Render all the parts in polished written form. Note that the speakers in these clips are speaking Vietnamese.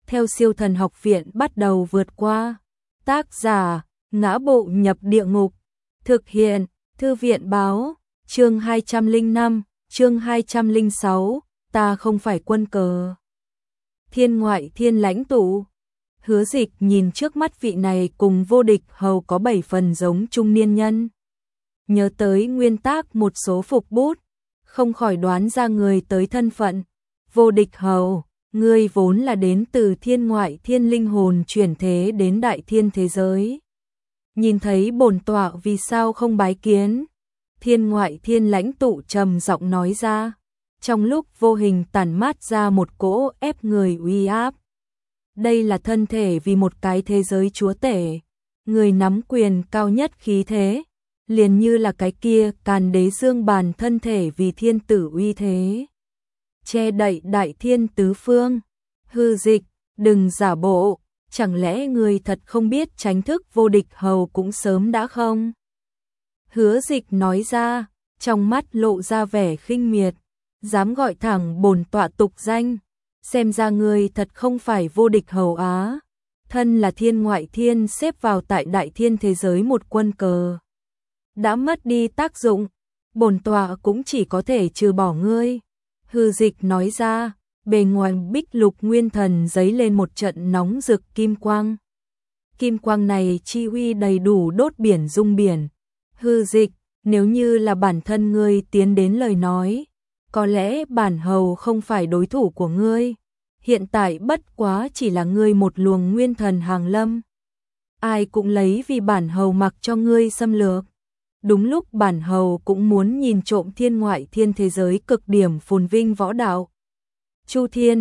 theo Siêu Thần Học Viện bắt đầu vượt qua. Tác giả: Ngã Bộ Nhập Địa Ngục. Thực hiện: Thư viện Báo. Chương 205, chương 206, ta không phải quân cờ. Thiên Ngoại Thiên lãnh tụ. Hứa Dịch nhìn trước mắt vị này cùng Vô Địch Hầu có 7 phần giống trung niên nhân. Nhớ tới nguyên tác một số phục bút, không khỏi đoán ra người tới thân phận. Vô Địch Hầu, ngươi vốn là đến từ thiên ngoại thiên linh hồn chuyển thế đến đại thiên thế giới. Nhìn thấy bổn tọa vì sao không bái kiến? Thiên Ngoại Thiên lãnh tụ trầm giọng nói ra, trong lúc vô hình tản mát ra một cỗ ép người uy áp. Đây là thân thể vì một cái thế giới chúa tể, người nắm quyền cao nhất khí thế, liền như là cái kia Càn Đế Dương bàn thân thể vì thiên tử uy thế, che đậy đại thiên tứ phương. Hư Dịch, đừng giả bộ, chẳng lẽ người thật không biết tránh thức Vô Địch Hầu cũng sớm đã không? Hứa Dịch nói ra, trong mắt lộ ra vẻ khinh miệt, dám gọi thẳng bổn tọa tục danh, xem ra người thật không phải Vô Địch Hầu á. Thân là thiên ngoại thiên xếp vào tại đại thiên thế giới một quân cờ, đã mất đi tác dụng, bổn tọa cũng chỉ có thể trừ bỏ ngươi. Hư Dịch nói ra, bề ngoài Bích Lục Nguyên Thần giấy lên một trận nóng rực kim quang. Kim quang này chi uy đầy đủ đốt biển dung biển. Hư Dịch, nếu như là bản thân ngươi tiến đến lời nói, có lẽ bản hầu không phải đối thủ của ngươi. Hiện tại bất quá chỉ là ngươi một luồng nguyên thần hàng lâm. Ai cũng lấy vì bản hầu mặc cho ngươi xâm lược. Đúng lúc bản hầu cũng muốn nhìn trộm thiên ngoại thiên thế giới cực điểm phồn vinh võ đạo. Chu Thiên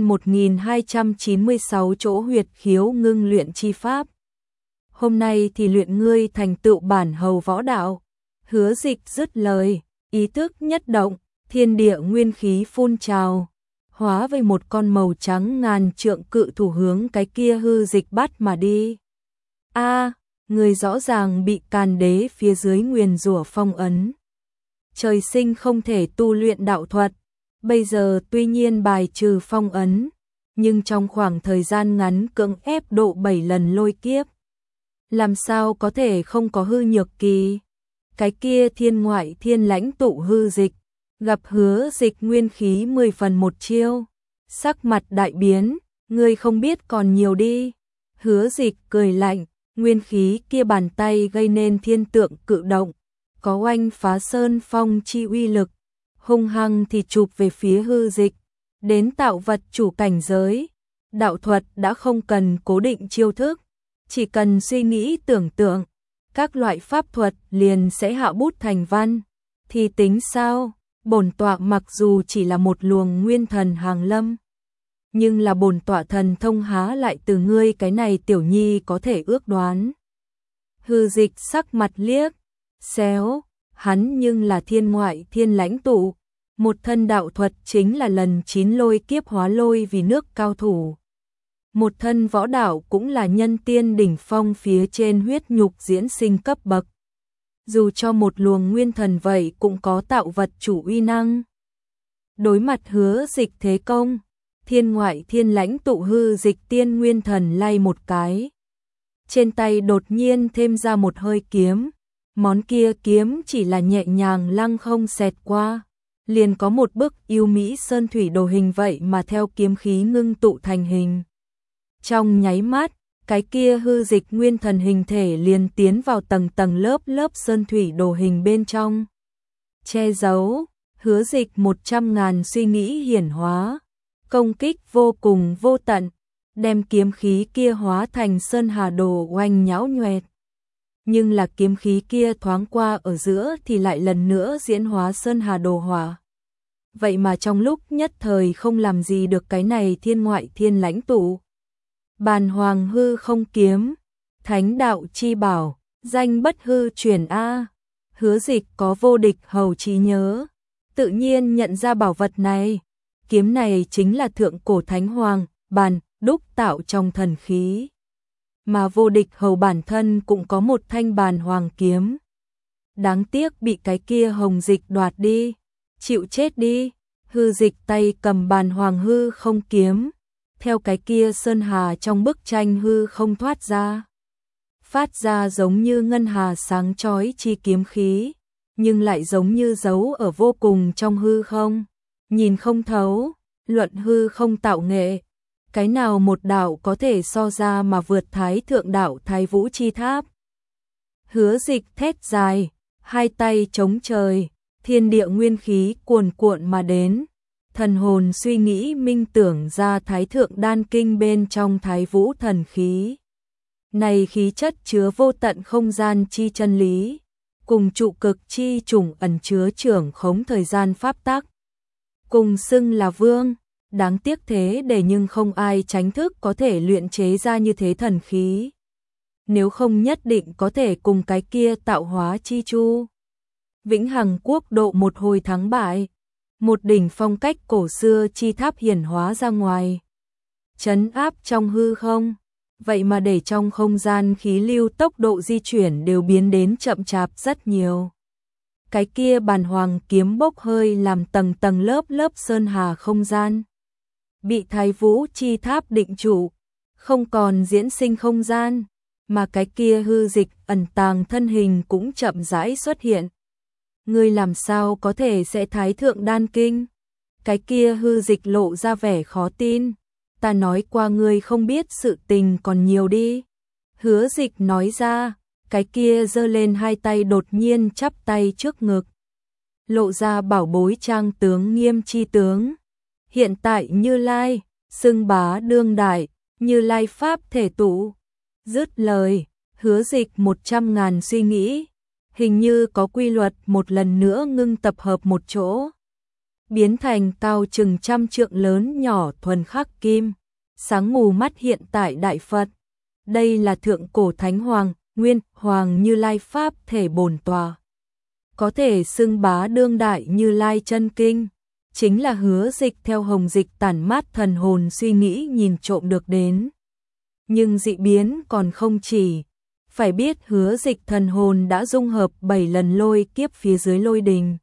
1296 chỗ huyệt khiếu ngưng luyện chi pháp. Hôm nay thì luyện ngươi thành tựu bản hầu võ đạo. Hứa Dịch dứt lời, ý thức nhất động, thiên địa nguyên khí phun trào, hóa về một con màu trắng ngàn trượng cự thủ hướng cái kia Hư Dịch bắt mà đi. A, người rõ ràng bị Càn Đế phía dưới nguyền rủa phong ấn. Trời sinh không thể tu luyện đạo thuật, bây giờ tuy nhiên bài trừ phong ấn, nhưng trong khoảng thời gian ngắn cưỡng ép độ 7 lần lôi kiếp. Làm sao có thể không có hư nhược kỳ? Cái kia thiên ngoại thiên lãnh tụ Hư Dịch, gặp Hứa Dịch nguyên khí 10 phần một chiêu, sắc mặt đại biến, ngươi không biết còn nhiều đi. Hứa Dịch cười lạnh, nguyên khí kia bàn tay gây nên thiên tượng cự động, có oanh phá sơn phong chi uy lực, hung hăng thì chụp về phía Hư Dịch. Đến tạo vật chủ cảnh giới, đạo thuật đã không cần cố định chiêu thức, chỉ cần suy nghĩ tưởng tượng, các loại pháp thuật liền sẽ hạ bút thành văn. Thì tính sao? Bổn tọa mặc dù chỉ là một luồng nguyên thần hàng lâm, nhưng là bổn tọa thần thông há lại từ ngươi cái này tiểu nhi có thể ước đoán. Hư Dịch sắc mặt liếc xéo, hắn nhưng là thiên ngoại thiên lãnh tụ, một thân đạo thuật chính là lần 9 lôi kiếp hóa lôi vì nước cao thủ. Một thân võ đạo cũng là nhân tiên đỉnh phong phía trên huyết nhục diễn sinh cấp bậc. Dù cho một luồng nguyên thần vậy cũng có tạo vật chủ uy năng. Đối mặt Hứa Dịch thế công, thiên ngoại thiên lãnh tụ Hư Dịch tiên nguyên thần lay một cái. Trên tay đột nhiên thêm ra một hơi kiếm, món kia kiếm chỉ là nhẹ nhàng lăng không xẹt qua, liền có một bức yêu mỹ sơn thủy đồ hình vậy mà theo kiếm khí ngưng tụ thành hình. Trong nháy mắt, cái kia Hư Dịch nguyên thần hình thể liền tiến vào tầng tầng lớp lớp sơn thủy đồ hình bên trong. Che giấu, Hứa Dịch 100.000 suy nghĩ hiển hóa, công kích vô cùng vô tận, đem kiếm khí kia hóa thành sơn hà đồ oanh nhão nhoẹt. Nhưng là kiếm khí kia thoáng qua ở giữa thì lại lần nữa diễn hóa sơn hà đồ hỏa. Vậy mà trong lúc nhất thời không làm gì được cái này thiên ngoại thiên lãnh tụ. Bàn Hoàng Hư Không kiếm, thánh đạo chi bảo, danh bất hư truyền a. Hứa Dịch có Vô Địch Hầu trí nhớ, tự nhiên nhận ra bảo vật này. Kiếm này chính là thượng cổ thánh hoàng bàn đúc tạo trong thần khí, mà Vô Địch Hầu bản thân cũng có một thanh bàn hoàng kiếm. Đáng tiếc bị cái kia Hồng Dịch đoạt đi, chịu chết đi. Hư Dịch tay cầm bàn Hoàng Hư Không kiếm, theo cái kia sơn hà trong bức tranh hư không thoát ra. Phát ra giống như ngân hà sáng chói chi kiếm khí, nhưng lại giống như giấu ở vô cùng trong hư không, nhìn không thấu, luận hư không tạo nghệ. Cái nào một đạo có thể so ra mà vượt thái thượng đạo Thái Vũ Chi Tháp. Hứa Dịch thét dài, hai tay chống trời, thiên địa nguyên khí cuồn cuộn mà đến. Thần hồn suy nghĩ minh tưởng ra Thái Thượng Đan Kinh bên trong Thái Vũ thần khí. Này khí chất chứa vô tận không gian chi chân lý, cùng trụ cực chi trùng ẩn chứa trưởng khống thời gian pháp tắc. Cùng xưng là vương, đáng tiếc thế để nhưng không ai tránh thức có thể luyện chế ra như thế thần khí. Nếu không nhất định có thể cùng cái kia tạo hóa chi chu. Vĩnh Hằng quốc độ một hồi thắng bại, một đỉnh phong cách cổ xưa chi tháp hiển hóa ra ngoài, trấn áp trong hư không. Vậy mà để trong không gian khí lưu tốc độ di chuyển đều biến đến chậm chạp rất nhiều. Cái kia bàn hoàng kiếm bốc hơi làm tầng tầng lớp lớp sơn hà không gian. Bị Thái Vũ Chi Tháp định trụ, không còn diễn sinh không gian, mà cái kia hư dịch ẩn tàng thân hình cũng chậm rãi xuất hiện. Ngươi làm sao có thể sẽ Thái Thượng Đan Kinh? Cái kia hư dịch lộ ra vẻ khó tin. Ta nói qua ngươi không biết sự tình còn nhiều đi. Hứa Dịch nói ra, cái kia giơ lên hai tay đột nhiên chắp tay trước ngực. Lộ ra bảo bối trang tướng nghiêm chi tướng. Hiện tại Như Lai, xưng bá đương đại, Như Lai Pháp thể tụ. Dứt lời, Hứa Dịch 100.000 suy nghĩ, hình như có quy luật một lần nữa ngưng tập hợp một chỗ. Biến thành cao chừng trăm trượng lớn nhỏ thuần khắc kim, sáng mù mắt hiện tại Đại Phật. Đây là thượng cổ Thánh Hoàng, Nguyên Hoàng Như Lai Pháp thể bổn tòa. Có thể xưng bá đương đại Như Lai chân kinh, chính là Hứa Dịch theo Hồng Dịch tản mát thần hồn suy nghĩ nhìn trộm được đến. Nhưng dị biến còn không chỉ, phải biết Hứa Dịch thần hồn đã dung hợp 7 lần lôi kiếp phía dưới lôi đình.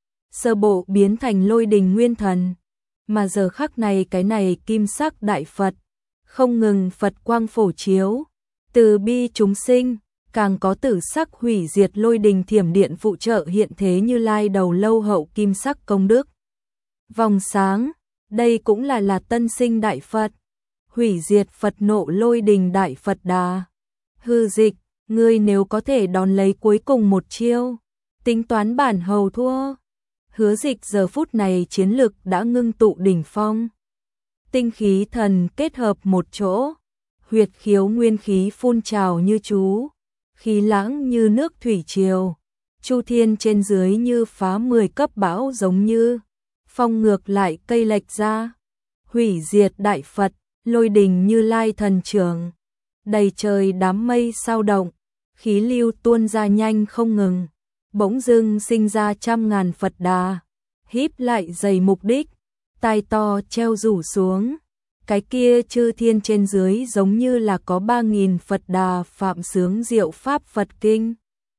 Sơ bộ biến thành lôi đình nguyên thần, mà giờ khắc này cái này kim sắc Đại Phật, không ngừng Phật quang phổ chiếu, từ bi chúng sinh, càng có tử sắc hủy diệt lôi đình thiểm điện phụ trợ hiện thế Như Lai đầu lâu hậu kim sắc công đức. Vòng sáng, đây cũng là tân sinh Đại Phật, hủy diệt Phật nộ lôi đình Đại Phật Đà. Hư Dịch, ngươi nếu có thể đón lấy cuối cùng một chiêu, tính toán bản hầu thua. Hứa Dịch giờ phút này chiến lực đã ngưng tụ đỉnh phong. Tinh khí thần kết hợp một chỗ, huyệt khiếu nguyên khí phun trào như chú, khí lãng như nước thủy triều, chu thiên trên dưới như phá 10 cấp bão giống như, phong ngược lại cây lệch ra, hủy diệt Đại Phật, lôi đình Như Lai thần trưởng, đầy trời đám mây sao động, khí lưu tuôn ra nhanh không ngừng, bỗng dưng sinh ra 100.000 Phật Đà, híp lại dày mục đích, tai to treo rủ xuống. Cái kia chư thiên trên dưới giống như là có 3.000 Phật Đà phạm sướng diệu pháp Phật kinh.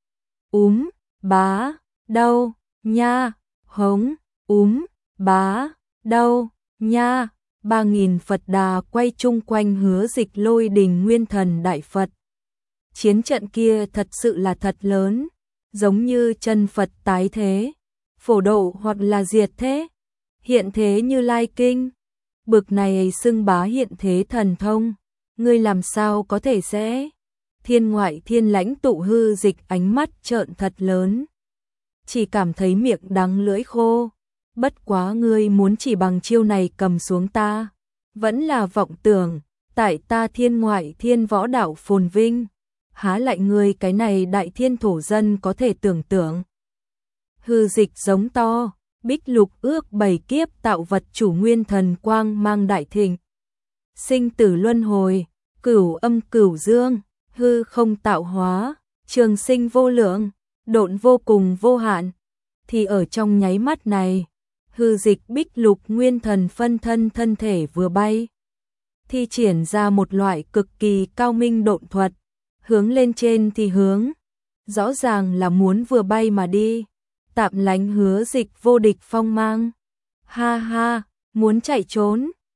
Bá, đâu, nha, hống, bá, đâu, nha, 3.000 Phật Đà quay chung quanh Hứa Dịch lôi đình nguyên thần Đại Phật. Chiến trận kia thật sự là thật lớn, giống như chân Phật tái thế, phổ độ hoặc là diệt thế, hiện thế Như Lai kinh. Bực này xưng bá hiện thế thần thông, ngươi làm sao có thể sẽ? Thiên ngoại thiên lãnh tụ Hư Dịch ánh mắt trợn thật lớn, chỉ cảm thấy miệng đắng lưỡi khô. Bất quá ngươi muốn chỉ bằng chiêu này cầm xuống ta, vẫn là vọng tưởng. Tại ta thiên ngoại thiên võ đạo phồn vinh, há lại ngươi cái này đại thiên thổ dân có thể tưởng tượng. Hư Dịch giống to. Bích lục ước 7 kiếp tạo vật chủ nguyên thần quang mang đại thịnh. Sinh tử luân hồi, cửu âm cửu dương, hư không tạo hóa, trường sinh vô lượng, độn vô cùng vô hạn. Thì ở trong nháy mắt này, Hư Dịch bích lục nguyên thần phân thân thân thể vừa bay, thi triển ra một loại cực kỳ cao minh độn thuật, hướng lên trên thì hướng, rõ ràng là muốn vừa bay mà đi. Tạm lánh Hứa Dịch vô địch phong mang. Ha ha, muốn chạy trốn,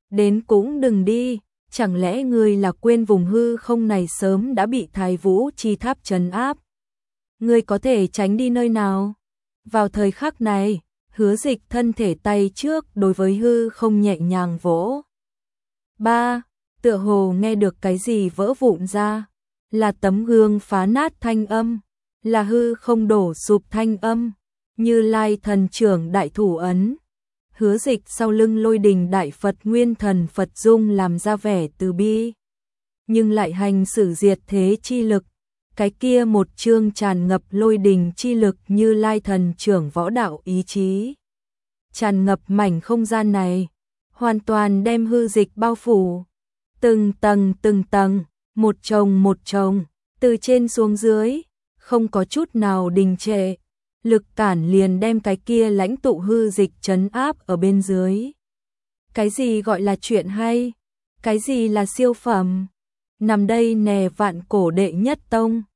Đến cũng đừng đi, chẳng lẽ ngươi là quên vùng hư không này sớm đã bị Thái Vũ chi tháp trấn áp? Ngươi có thể tránh đi nơi nào? Vào thời khắc này, Hứa Dịch thân thể tay trước đối với hư không nhẹ nhàng vỗ. Ba, tựa hồ nghe được cái gì vỡ vụn ra, là tấm gương phá nát thanh âm, là hư không đổ sụp thanh âm, Như Lai thần trưởng đại thủ ấn. Hứa Dịch sau lưng Lôi Đình đại Phật Nguyên Thần Phật Dung làm ra vẻ từ bi, nhưng lại hành xử diệt thế chi lực. Cái kia một chương tràn ngập lôi đình chi lực Như Lai thần trưởng võ đạo ý chí, tràn ngập mảnh không gian này, hoàn toàn đem Hư Dịch bao phủ. Từng tầng, một chồng, từ trên xuống dưới, không có chút nào đình trệ, lực cản liền đem cái kia lãnh tụ Hư Dịch trấn áp ở bên dưới. Cái gì gọi là chuyện hay? Cái gì là siêu phẩm? Nằm đây nè vạn cổ đệ nhất tông.